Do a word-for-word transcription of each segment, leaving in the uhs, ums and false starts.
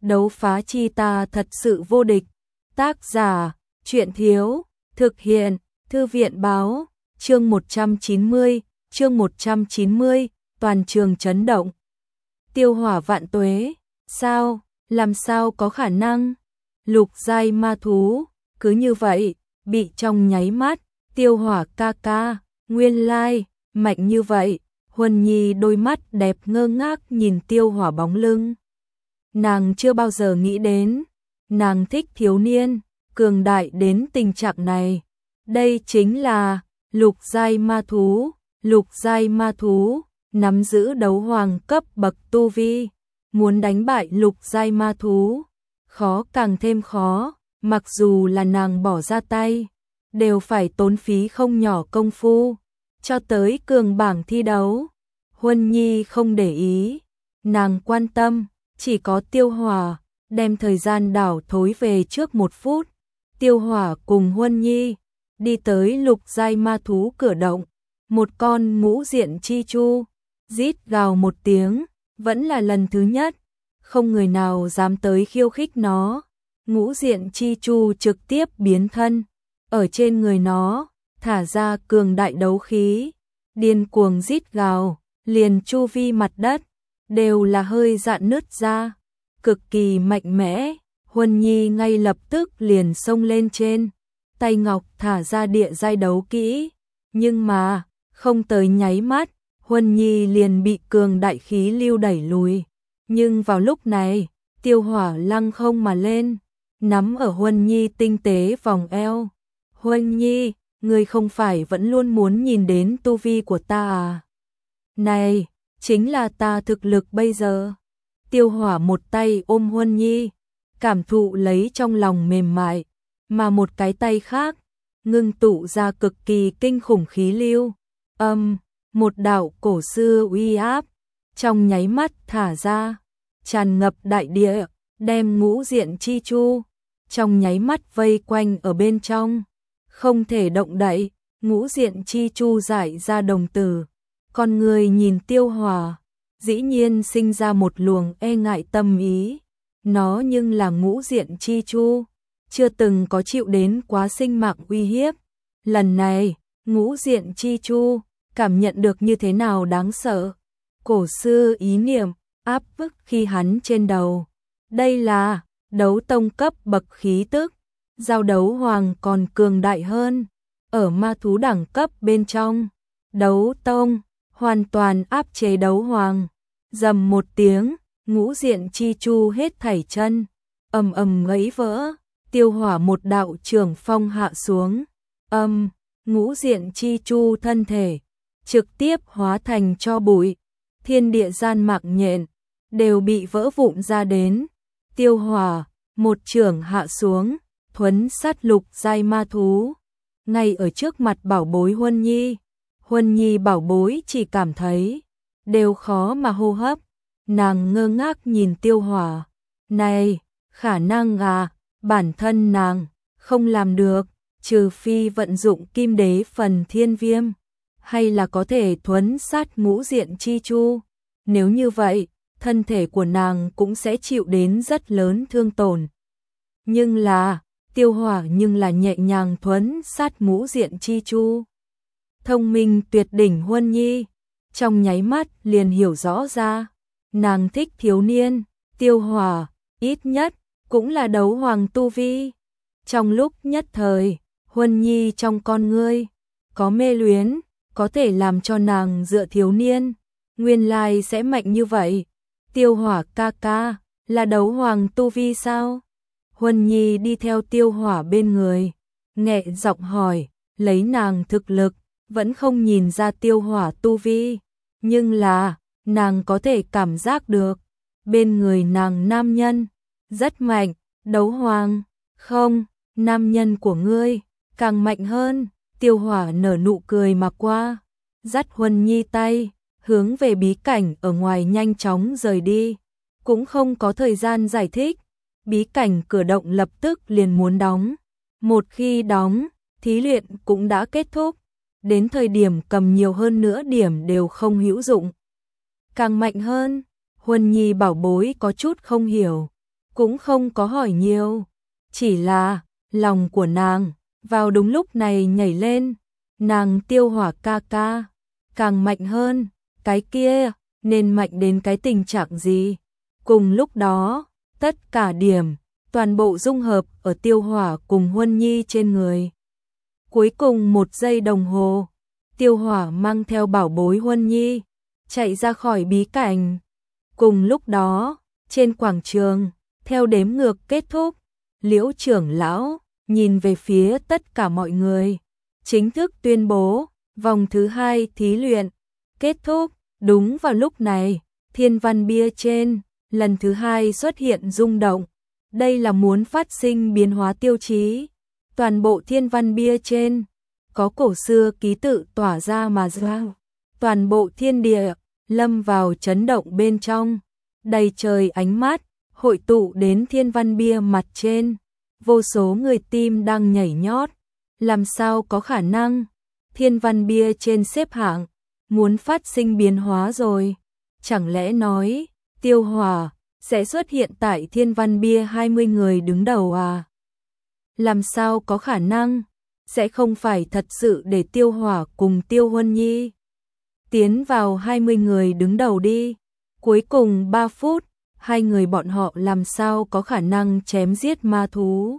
đấu phá chi ta thật sự vô địch. Tác giả, truyện thiếu, thực hiện, thư viện báo, chương một trăm chín mươi, chương một trăm chín mươi, toàn trường chấn động. Tiêu hỏa vạn tuế, sao, làm sao có khả năng? Lục giai ma thú, cứ như vậy, bị trong nháy mắt, tiêu hỏa ca ca, nguyên lai, mạnh như vậy. Huân Nhi đôi mắt đẹp ngơ ngác nhìn tiêu hỏa bóng lưng. Nàng chưa bao giờ nghĩ đến, nàng thích thiếu niên, cường đại đến tình trạng này. Đây chính là lục giai ma thú, lục giai ma thú, nắm giữ đấu hoàng cấp bậc tu vi. Muốn đánh bại lục giai ma thú, khó càng thêm khó, mặc dù là nàng bỏ ra tay, đều phải tốn phí không nhỏ công phu. Cho tới cường bảng thi đấu, Huân Nhi không để ý, nàng quan tâm, chỉ có tiêu hỏa, đem thời gian đảo thối về trước một phút. Tiêu hỏa cùng Huân Nhi, đi tới lục giai ma thú cửa động, một con ngũ diện chi chu, rít gào một tiếng, vẫn là lần thứ nhất, không người nào dám tới khiêu khích nó. Ngũ diện chi chu trực tiếp biến thân, ở trên người nó, thả ra cường đại đấu khí, điên cuồng rít gào, liền chu vi mặt đất, đều là hơi dạn nứt ra, cực kỳ mạnh mẽ. Huân Nhi ngay lập tức liền xông lên trên, tay ngọc thả ra địa giai đấu kỹ, nhưng mà, không tới nháy mắt, Huân Nhi liền bị cường đại khí lưu đẩy lùi. Nhưng vào lúc này, tiêu hỏa lăng không mà lên, nắm ở Huân Nhi tinh tế vòng eo. Huân Nhi, ngươi không phải vẫn luôn muốn nhìn đến tu vi của ta à? Này, chính là ta thực lực bây giờ. Tiêu hỏa một tay ôm Huân Nhi, cảm thụ lấy trong lòng mềm mại, mà một cái tay khác, ngưng tụ ra cực kỳ kinh khủng khí lưu. Âm, một đạo cổ xưa uy áp, trong nháy mắt thả ra, tràn ngập đại địa, đem ngũ diện chi chu, trong nháy mắt vây quanh ở bên trong. Không thể động đậy, ngũ diện chi chu giải ra đồng tử, con người nhìn tiêu hỏa, dĩ nhiên sinh ra một luồng e ngại tâm ý. Nó nhưng là ngũ diện chi chu, chưa từng có chịu đến quá sinh mạng uy hiếp. Lần này, ngũ diện chi chu, cảm nhận được như thế nào đáng sợ. Cổ xưa ý niệm, áp bức khi hắn trên đầu. Đây là đấu tông cấp bậc khí tức. Giao đấu hoàng còn cường đại hơn, ở ma thú đẳng cấp bên trong, đấu tông hoàn toàn áp chế đấu hoàng. Rầm một tiếng, ngũ diện chi chu hết thảy chân, ầm ầm gãy vỡ, tiêu hỏa một đạo trường phong hạ xuống, âm, ngũ diện chi chu thân thể trực tiếp hóa thành tro bụi, thiên địa gian mạc nhện đều bị vỡ vụn ra đến. Tiêu hỏa một trường hạ xuống, thuấn sát lục giai ma thú, ngay ở trước mặt bảo bối Huân Nhi. Huân Nhi bảo bối chỉ cảm thấy đều khó mà hô hấp, nàng ngơ ngác nhìn tiêu hỏa. Này, khả năng à, bản thân nàng không làm được, trừ phi vận dụng kim đế phần thiên viêm, hay là có thể thuấn sát ngũ diện chi chu. Nếu như vậy, thân thể của nàng cũng sẽ chịu đến rất lớn thương tổn. Nhưng là tiêu hỏa nhưng là nhẹ nhàng thuấn sát ngũ diện chi chu. Thông minh tuyệt đỉnh Huân Nhi, trong nháy mắt liền hiểu rõ ra, nàng thích thiếu niên, tiêu hỏa, ít nhất, cũng là đấu hoàng tu vi. Trong lúc nhất thời, Huân Nhi trong con ngươi, có mê luyến, có thể làm cho nàng dựa thiếu niên, nguyên lai sẽ mạnh như vậy. Tiêu hỏa ca ca, là đấu hoàng tu vi sao? Huân Nhi đi theo tiêu hỏa bên người, nhẹ giọng hỏi, lấy nàng thực lực, vẫn không nhìn ra tiêu hỏa tu vi, nhưng là, nàng có thể cảm giác được, bên người nàng nam nhân, rất mạnh, đấu hoàng, không, nam nhân của ngươi, càng mạnh hơn. Tiêu hỏa nở nụ cười mà qua, dắt Huân Nhi tay, hướng về bí cảnh ở ngoài nhanh chóng rời đi, cũng không có thời gian giải thích. Bí cảnh cửa động lập tức liền muốn đóng. Một khi đóng, thí luyện cũng đã kết thúc. Đến thời điểm cầm nhiều hơn nữa điểm đều không hữu dụng. Càng mạnh hơn, Huân Nhi bảo bối có chút không hiểu. cũng không có hỏi nhiều, chỉ là lòng của nàng vào đúng lúc này nhảy lên, nàng Tiêu Hỏa ca ca càng mạnh hơn, cái kia nên mạnh đến cái tình trạng gì? Cùng lúc đó, tất cả điểm toàn bộ dung hợp ở Tiêu Hỏa cùng Huân Nhi trên người. Cuối cùng một giây đồng hồ, Tiêu Hỏa mang theo bảo bối Huân Nhi chạy ra khỏi bí cảnh. Cùng lúc đó, trên quảng trường, theo đếm ngược kết thúc, Liễu trưởng lão nhìn về phía tất cả mọi người, chính thức tuyên bố vòng thứ hai thí luyện kết thúc. Đúng vào lúc này, thiên văn bia trên lần thứ hai xuất hiện rung động. Đây là muốn phát sinh biến hóa tiêu chí. Toàn bộ thiên văn bia trên có cổ xưa ký tự tỏa ra mà ra. Toàn bộ thiên địa lâm vào chấn động bên trong. Đầy trời ánh mắt hội tụ đến thiên văn bia mặt trên. Vô số người tim đang nhảy nhót. Làm sao có khả năng? Thiên văn bia trên xếp hạng muốn phát sinh biến hóa rồi. Chẳng lẽ nói Tiêu Hỏa sẽ xuất hiện tại thiên văn bia hai mươi người đứng đầu à? Làm sao có khả năng? Sẽ không phải thật sự để Tiêu Hỏa cùng Tiêu Huân Nhi tiến vào hai mươi người đứng đầu đi. Cuối cùng ba phút, hai người bọn họ làm sao có khả năng chém giết ma thú?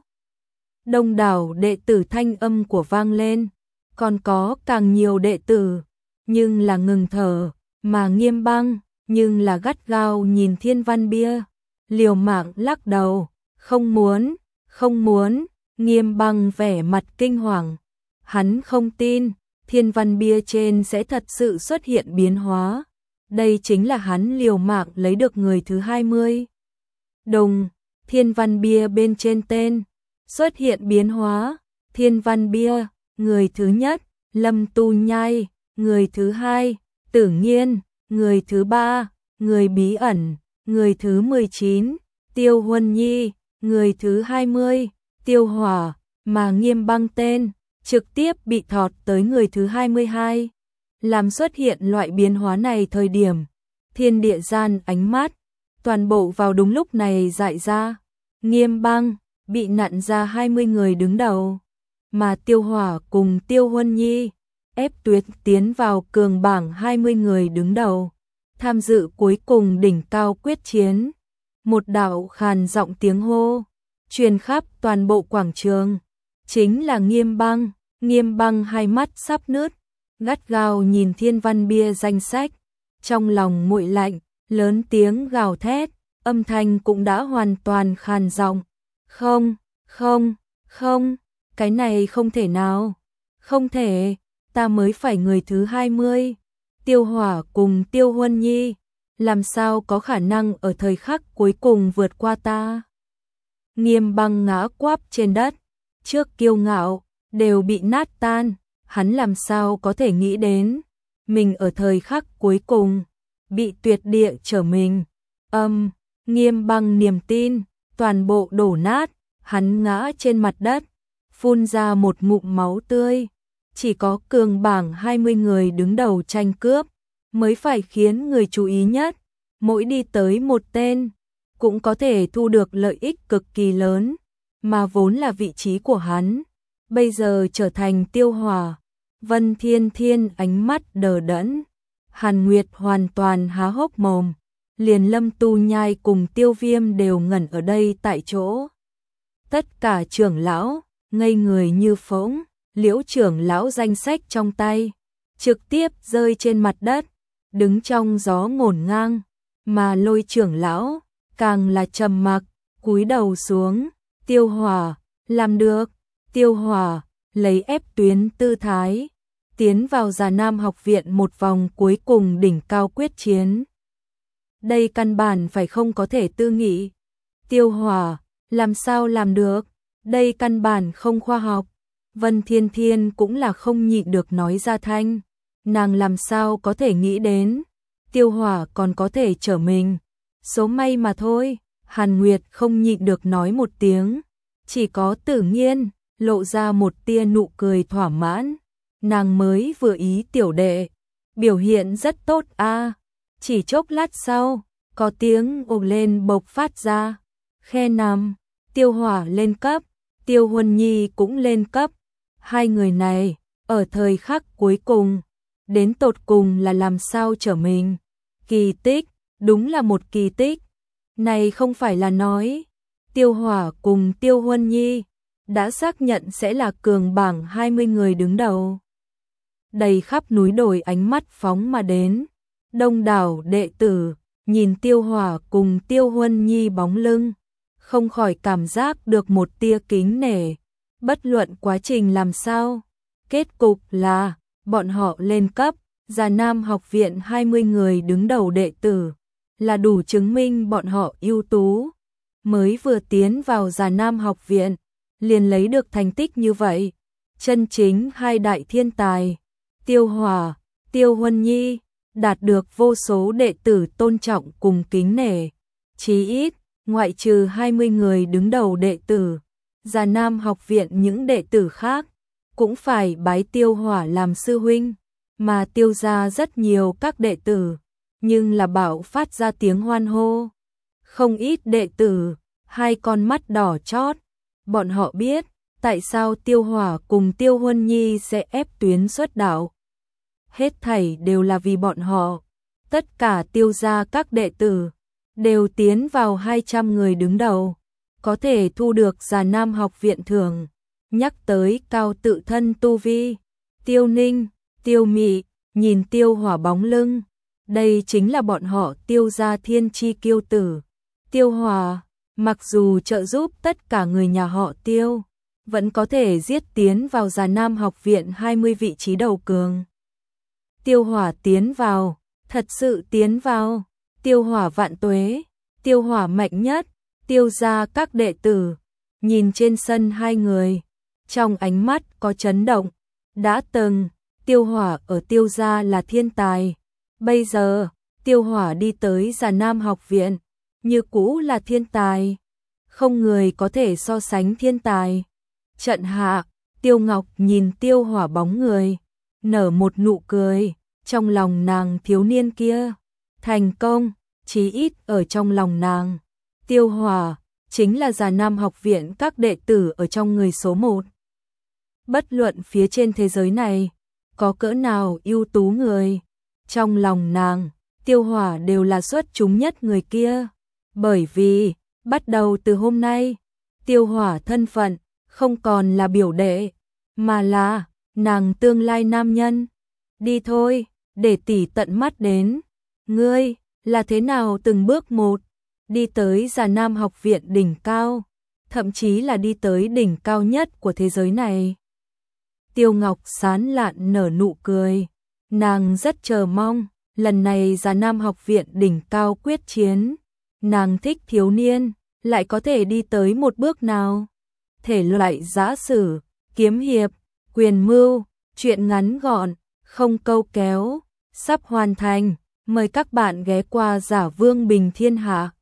Đông đảo đệ tử thanh âm của vang lên, còn có càng nhiều đệ tử, nhưng là ngừng thở, mà Nghiêm Băng, nhưng là gắt gao nhìn thiên văn bia, liều mạng lắc đầu, không muốn, không muốn. Nghiêm Băng vẻ mặt kinh hoàng, hắn không tin thiên văn bia trên sẽ thật sự xuất hiện biến hóa. Đây chính là hắn liều mạng lấy được người thứ hai mươi. Đồng, thiên văn bia bên trên tên xuất hiện biến hóa. Thiên văn bia, người thứ nhất Lâm Tu Nhai, người thứ hai Tử Nghiên, người thứ ba người bí ẩn, người thứ mười chín Tiêu Huân Nhi, người thứ hai mươi Tiêu Hỏa, mà Nghiêm Băng tên trực tiếp bị thọt tới người thứ hai mươi hai. Làm xuất hiện loại biến hóa này thời điểm, thiên địa gian ánh mắt toàn bộ vào đúng lúc này dại ra. Nghiêm Băng bị nặn ra hai mươi người đứng đầu, mà Tiêu Hỏa cùng Tiêu Huân Nhi ép tuyệt tiến vào cường bảng hai mươi người đứng đầu, tham dự cuối cùng đỉnh cao quyết chiến. Một đạo khàn giọng tiếng hô truyền khắp toàn bộ quảng trường, chính là Nghiêm Băng. Nghiêm Băng hai mắt sắp nứt, gắt gao nhìn thiên văn bia danh sách, trong lòng nguội lạnh, lớn tiếng gào thét, âm thanh cũng đã hoàn toàn khàn giọng. Không, không, không, cái này không thể nào, không thể, ta mới phải người thứ hai mươi. Tiêu Hỏa cùng Tiêu Huân Nhi, làm sao có khả năng ở thời khắc cuối cùng vượt qua ta? Nghiêm Băng ngã quắp trên đất, trước kiêu ngạo đều bị nát tan, hắn làm sao có thể nghĩ đến mình ở thời khắc cuối cùng bị tuyệt địa trở mình. Âm, Nghiêm Băng niềm tin toàn bộ đổ nát, hắn ngã trên mặt đất, phun ra một ngụm máu tươi. Chỉ có cường bảng hai mươi người đứng đầu tranh cướp mới phải khiến người chú ý nhất, mỗi đi tới một tên cũng có thể thu được lợi ích cực kỳ lớn, mà vốn là vị trí của hắn bây giờ trở thành Tiêu Hỏa. Vân Thiên Thiên ánh mắt đờ đẫn, Hàn Nguyệt hoàn toàn há hốc mồm, liền Lâm Tu Nhai cùng Tiêu Viêm đều ngẩn ở đây tại chỗ. Tất cả trưởng lão ngây người như phỗng. Liễu trưởng lão danh sách trong tay trực tiếp rơi trên mặt đất, đứng trong gió ngổn ngang, mà Lôi trưởng lão càng là trầm mặc, cúi đầu xuống. Tiêu Hỏa, làm được. Tiêu Hỏa lấy ép tuyến tư thái tiến vào Già Nam học viện một vòng cuối cùng đỉnh cao quyết chiến. Đây căn bản phải không có thể tư nghị. Tiêu Hỏa làm sao làm được? Đây căn bản không khoa học. Vân Thiên Thiên cũng là không nhịn được nói ra thanh, nàng làm sao có thể nghĩ đến Tiêu Hỏa còn có thể trở mình, số may mà thôi. Hàn Nguyệt không nhịn được nói một tiếng, chỉ có Tử Nghiên lộ ra một tia nụ cười thỏa mãn, nàng mới vừa ý tiểu đệ, biểu hiện rất tốt a. À. Chỉ chốc lát sau, có tiếng ồ lên bộc phát ra, Khe năm, Tiêu Hỏa lên cấp, Tiêu Huân Nhi cũng lên cấp. Hai người này, ở thời khắc cuối cùng, đến tột cùng là làm sao trở mình. Kỳ tích, đúng là một kỳ tích. Này không phải là nói, Tiêu Hỏa cùng Tiêu Huân Nhi đã xác nhận sẽ là cường bảng hai mươi người đứng đầu. Đầy khắp núi đồi ánh mắt phóng mà đến, đông đảo đệ tử nhìn Tiêu Hỏa cùng Tiêu Huân Nhi bóng lưng, không khỏi cảm giác được một tia kính nể. Bất luận quá trình làm sao, kết cục là bọn họ lên cấp, Già Nam học viện hai mươi người đứng đầu đệ tử, là đủ chứng minh bọn họ ưu tú. Mới vừa tiến vào Già Nam học viện, liền lấy được thành tích như vậy. Chân chính hai đại thiên tài, Tiêu Hỏa, Tiêu Huân Nhi, đạt được vô số đệ tử tôn trọng cùng kính nể. Chí ít, ngoại trừ hai mươi người đứng đầu đệ tử, Già Nam học viện những đệ tử khác cũng phải bái Tiêu Hỏa làm sư huynh, mà Tiêu gia rất nhiều các đệ tử, nhưng là bảo phát ra tiếng hoan hô. Không ít đệ tử, hai con mắt đỏ chót, bọn họ biết tại sao Tiêu Hỏa cùng Tiêu Huân Nhi sẽ ép tuyến xuất đạo. Hết thảy đều là vì bọn họ. Tất cả Tiêu gia các đệ tử đều tiến vào hai trăm người đứng đầu, có thể thu được Già Nam học viện thưởng. Nhắc tới cao tự thân tu vi, Tiêu Ninh, Tiêu Mị nhìn Tiêu Hỏa bóng lưng, đây chính là bọn họ Tiêu gia thiên chi kiêu tử. Tiêu Hỏa, mặc dù trợ giúp tất cả người nhà họ Tiêu, vẫn có thể giết tiến vào Già Nam học viện hai mươi vị trí đầu cường. Tiêu Hỏa tiến vào, thật sự tiến vào. Tiêu Hỏa vạn tuế, Tiêu Hỏa mạnh nhất. Tiêu gia các đệ tử nhìn trên sân hai người, trong ánh mắt có chấn động. Đã từng, Tiêu Hỏa ở Tiêu gia là thiên tài, bây giờ Tiêu Hỏa đi tới Già Nam học viện, như cũ là thiên tài. Không người có thể so sánh thiên tài. Trận hạ, Tiêu Ngọc nhìn Tiêu Hỏa bóng người, nở một nụ cười. Trong lòng nàng thiếu niên kia thành công, chí ít ở trong lòng nàng, Tiêu Hỏa chính là Già Nam học viện các đệ tử ở trong người số một. Bất luận phía trên thế giới này có cỡ nào ưu tú người, trong lòng nàng, Tiêu Hỏa đều là xuất chúng nhất người kia. Bởi vì, bắt đầu từ hôm nay, Tiêu Hỏa thân phận không còn là biểu đệ, mà là nàng tương lai nam nhân. Đi thôi, để tỷ tận mắt đến. Ngươi là thế nào từng bước một đi tới Già Nam học viện đỉnh cao, thậm chí là đi tới đỉnh cao nhất của thế giới này. Tiêu Ngọc sán lạn nở nụ cười, nàng rất chờ mong lần này Già Nam học viện đỉnh cao quyết chiến. Nàng thích thiếu niên lại có thể đi tới một bước nào. Thể loại giã sử, kiếm hiệp, quyền mưu, truyện ngắn gọn, không câu kéo, sắp hoàn thành. Mời các bạn ghé qua Giả Vương Bình Thiên Hạ.